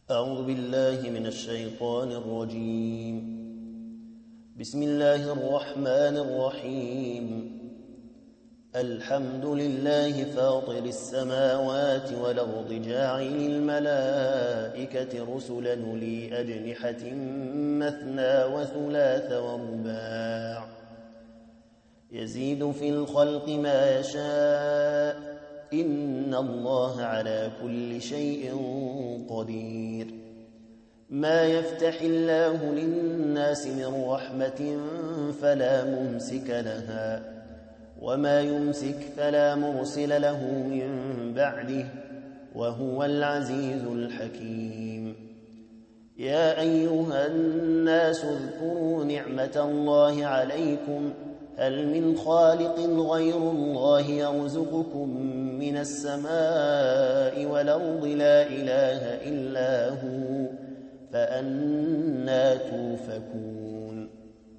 أعوذ بالله من الشيطان الرجيم. بسم الله الرحمن الرحيم. الحمد لله فاطر السماوات والأرض جاعل الملائكة رسلا أولي أجنحة مثنى وثلاث ورباع يزيد في الخلق ما يشاء إن الله على كل شيء قدير. ما يفتح الله للناس من رحمة فلا ممسك لها وما يمسك فلا مرسل له من بعده وهو العزيز الحكيم. يا أيها الناس اذكروا نعمة الله عليكم هل من خالق غير الله يرزقكم من السماء والأرض لا إله إلا هو فأنى توفكون.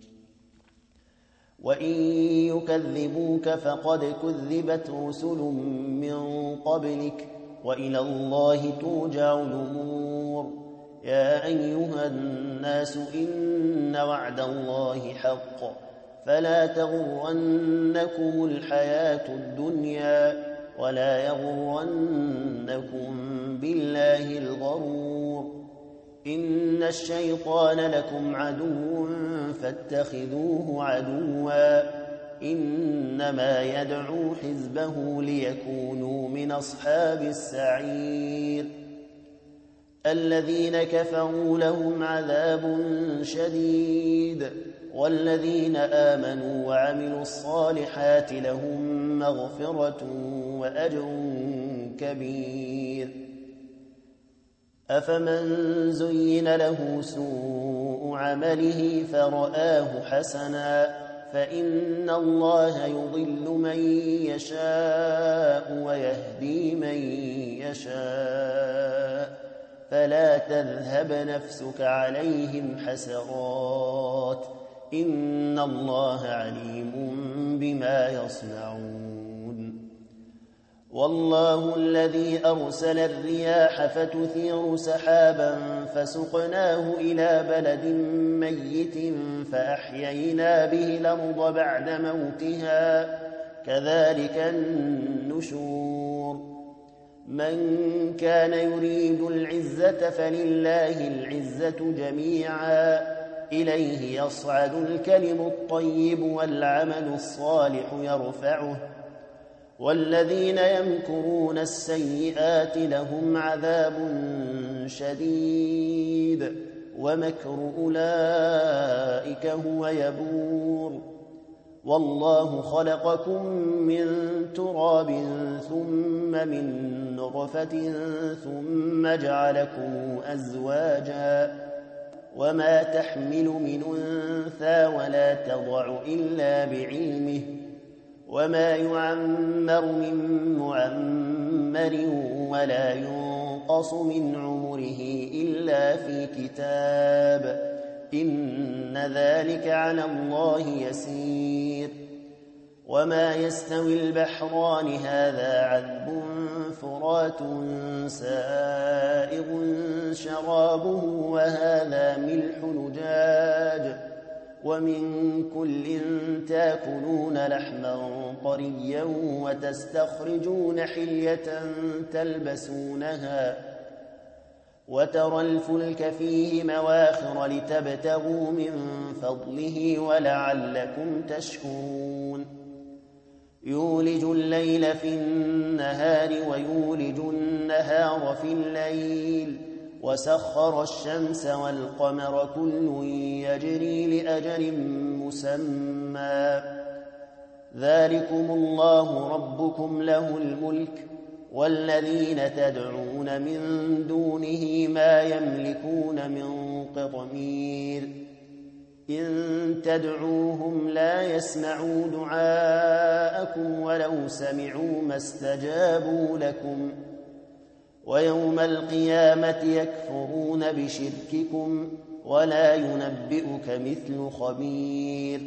وإن يكذبوك فقد كذبت رسل من قبلك وإلى الله ترجع الأمور. يا أيها الناس إن وعد الله حق فلا تغرنكم الحياة الدنيا ولا يغرنكم بالله الغرور. إن الشيطان لكم عدو فاتخذوه عدوا إنما يدعو حزبه ليكونوا من أصحاب السعير. الذين كفروا لهم عذاب شديد والذين آمنوا وعملوا الصالحات لهم مغفرة وأجر كبير. أفمن زين له سوء عمله فرآه حسنا فإن الله يضل من يشاء ويهدي من يشاء فلا تذهب نفسك عليهم حسرات إن الله عليم بما يصنعون. والله الذي أرسل الرياح فتثير سحابا فسقناه إلى بلد ميت فأحيينا به الأرض بعد موتها كذلك النشور. من كان يريد العزة فلله العزة جميعا إليه يصعد الكلم الطيب والعمل الصالح يرفعه والذين يمكرون السيئات لهم عذاب شديد ومكر أولئك هو يبور. والله خلقكم من تراب ثم من نطفة ثم جعلكم أزواجا وما تحمل من أنثى ولا تضع إلا بعلمه وما يعمر من معمر ولا ينقص من عمره إلا في كتاب إن ذلك على الله يسير. وما يستوي البحران هذا عذب فرات سائغ شرابه وهذا ملح نجاج ومن كل تاكلون لحما طريا وتستخرجون حلية تلبسونها وترى الفلك فيه مواخر لتبتغوا من فضله ولعلكم تشكرون. يولج الليل في النهار ويولج النهار في الليل وسخر الشمس والقمر كل يجري لأجل مسمى ذلكم الله ربكم له الملك والذين تدعون من دونه ما يملكون من قطمير. إن تدعوهم لا يسمعوا دعاءكم ولو سمعوا ما استجابوا لكم ويوم القيامة يكفرون بشرككم ولا ينبئك مثل خبير.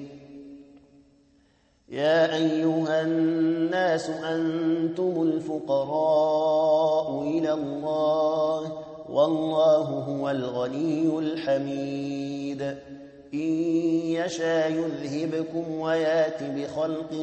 يا أيها الناس أنتم الفقراء إلى الله والله هو الغني الحميد إن يشاء يذهبكم ويات بخلق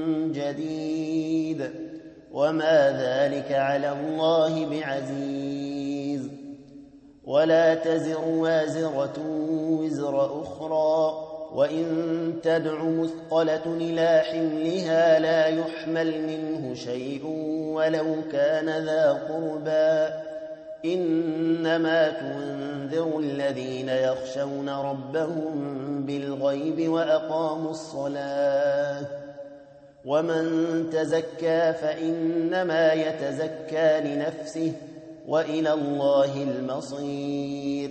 جديد وما ذلك على الله بعزيز ولا تزر وازرة وزر أخرى وإن تدع مثقلة إلى حملها لا يحمل منه شيء ولو كان ذا قربى إنما تنذر الذين يخشون ربهم بالغيب وأقاموا الصلاة ومن تزكى فإنما يتزكى لنفسه وإلى الله المصير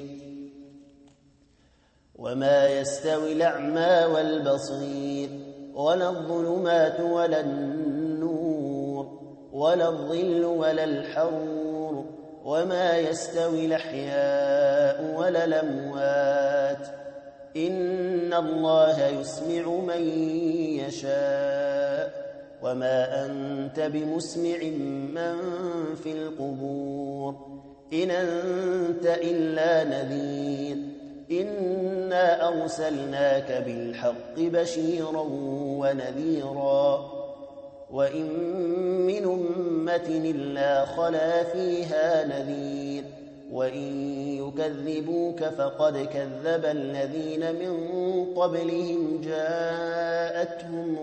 وما يستوي الأعمى والبصير ولا الظلمات ولا النور ولا الظل ولا الحرور وما يستوي الأحياء ولا الأموات إن الله يسمع من يشاء وما أنت بمسمع من في القبور إن أنت إلا نذير إنا أرسلناك بالحق بشيرا ونذيرا وإن من أمة إلا خلا فيها نذير وإن يكذبوك فقد كذب الذين من قبلهم جاءتهم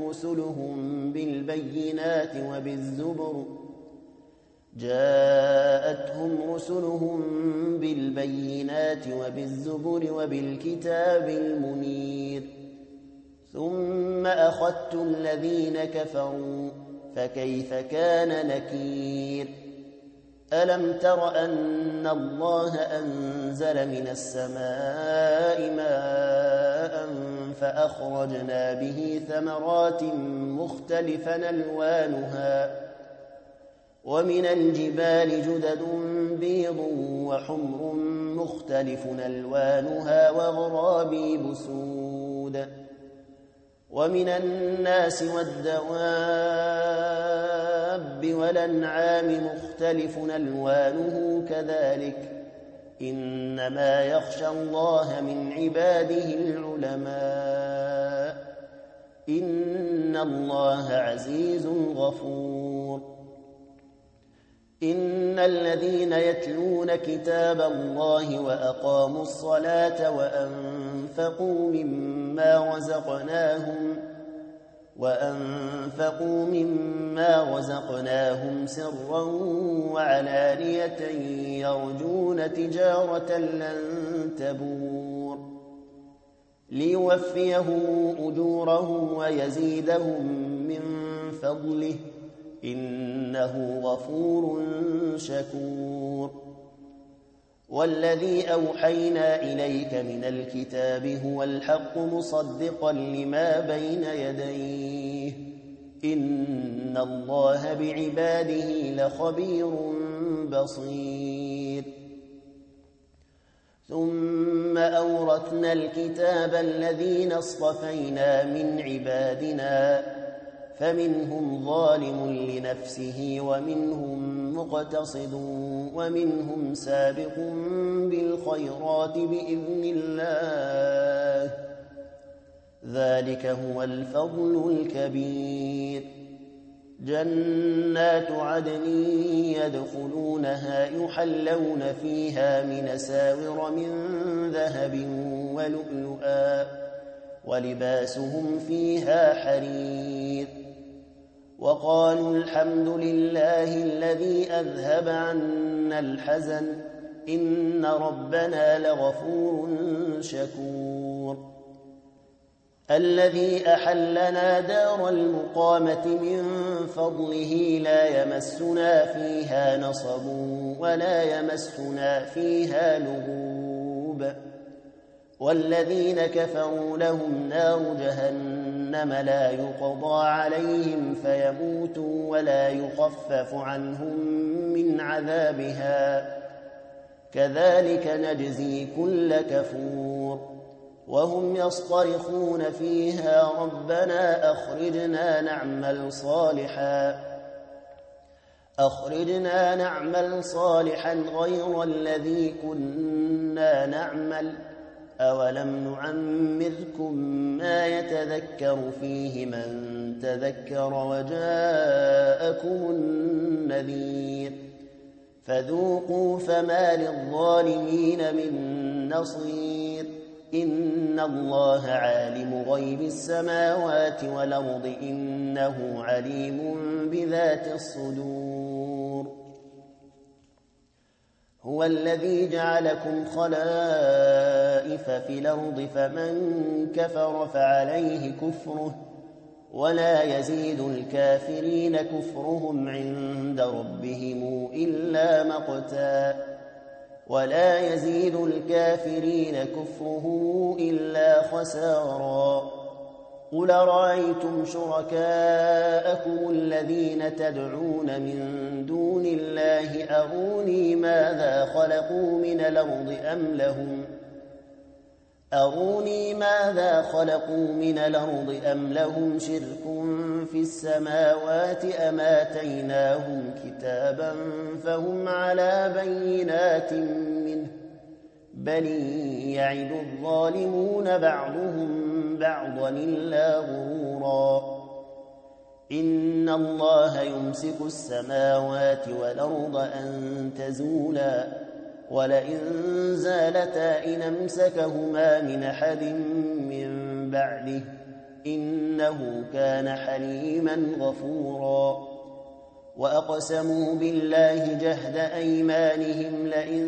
رسلهم بالبينات وبالزبر وبالكتاب المنير ثم أخذت الذين كفروا فكيف كان نكير ألم تر أن الله أنزل من السماء ماء فأخرجنا به ثمرات مختلفا ألوانها ومن الجبال جدد بيض وحمر مختلف ألوانها وغرابيب سود ومن الناس والدواب والأنعام مختلف ألوانه كذلك إنما يخشى الله من عباده العلماء إن الله عزيز غفور إن الذين يتلون كتاب الله وأقاموا الصلاة وأنفقوا مما رزقناهم سرا وعلانية يرجون تجارة لن تبور ليوفيهم أجورهم ويزيدهم من فضله إنه غفور شكور والذي أوحينا إليك من الكتاب هو الحق مصدقا لما بين يديه إن الله بعباده لخبير بصير ثم أورثنا الكتاب الذين اصطفينا من عبادنا فمنهم ظالم لنفسه ومنهم مقتصد ومنهم سابق بالخيرات بإذن الله ذلك هو الفضل الكبير جنات عدن يدخلونها يحلون فيها من أساور من ذهب ولؤلؤا ولباسهم فيها حرير وقالوا الحمد لله الذي أذهب عنا الحزن إن ربنا لغفور شكور الذي أحلنا دار المقامة من فضله لا يمسنا فيها نصب ولا يمسنا فيها لغوب والذين كفروا لهم نار جهنم لا يقضى عليهم فيموتوا ولا يخفف عنهم من عذابها كذلك نجزي كل كفور وهم يصطرخون فيها ربنا أخرجنا نعمل صالحا أخرجنا نعمل صالحا غير الذي كنا نعمل أولم نعمركم ما يتذكر فيه من تذكر وجاءكم النذير فذوقوا فما للظالمين من نصير إن الله عالم غيب السماوات والأرض إنه عليم بذات الصدور هو الذي جعلكم خلائف في الأرض فمن كفر فعليه كفره ولا يزيد الكافرين كفرهم عند ربهم إلا مقتا ولا يزيد الكافرين كفرهم إلا خسارا قل رأيتم شركاءكم الذين تدعون من دون الله أروني ماذا خلقوا من الأرض أم لهم شرك في السماوات أم آتيناهم كتابا فهم على بينات منه بل يعد الظالمون بعضهم بعضا إلا غرورا إن الله يمسك السماوات والأرض أن تزولا ولئن زالتا إن أمسكهما من أحد من بعده إنه كان حليما غفورا وأقسموا بالله جهد أيمانهم لئن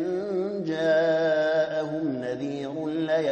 جاءهم نذير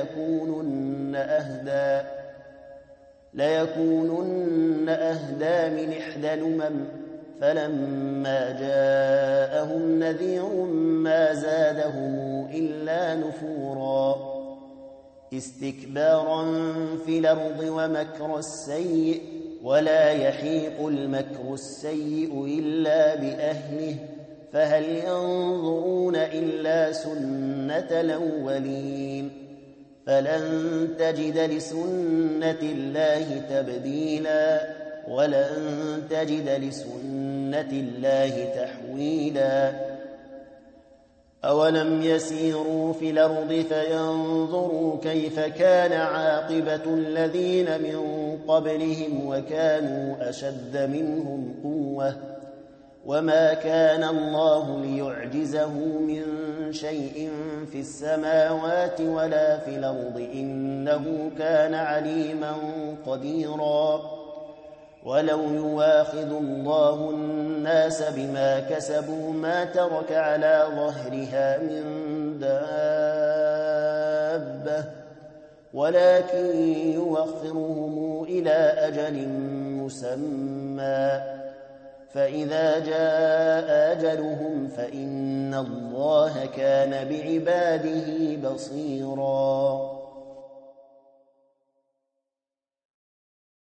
ليكونن أهدى من إحدى الأمم فلما جاءهم نذير ما زادهم إلا نفورا استكبارا في الأرض ومكر السيء ولا يحيق المكر السيء إلا بأهله فهل ينظرون إلا سنة الأولين فلن تجد لسنة الله تبديلا ولن تجد لسنة الله تحويلا أولم يسيروا في الأرض فينظروا كيف كان عاقبة الذين من قبلهم وكانوا أشد منهم قوة وما كان الله ليعجزه من شيء في السماوات ولا في الأرض إنه كان عليما قديرا ولو يواخذ الله الناس بما كسبوا ما ترك على ظهرها من دابة ولكن يوخرهم إلى أجل مسمى فإذا جاء أجلهم فإن الله كان بعباده بصيراً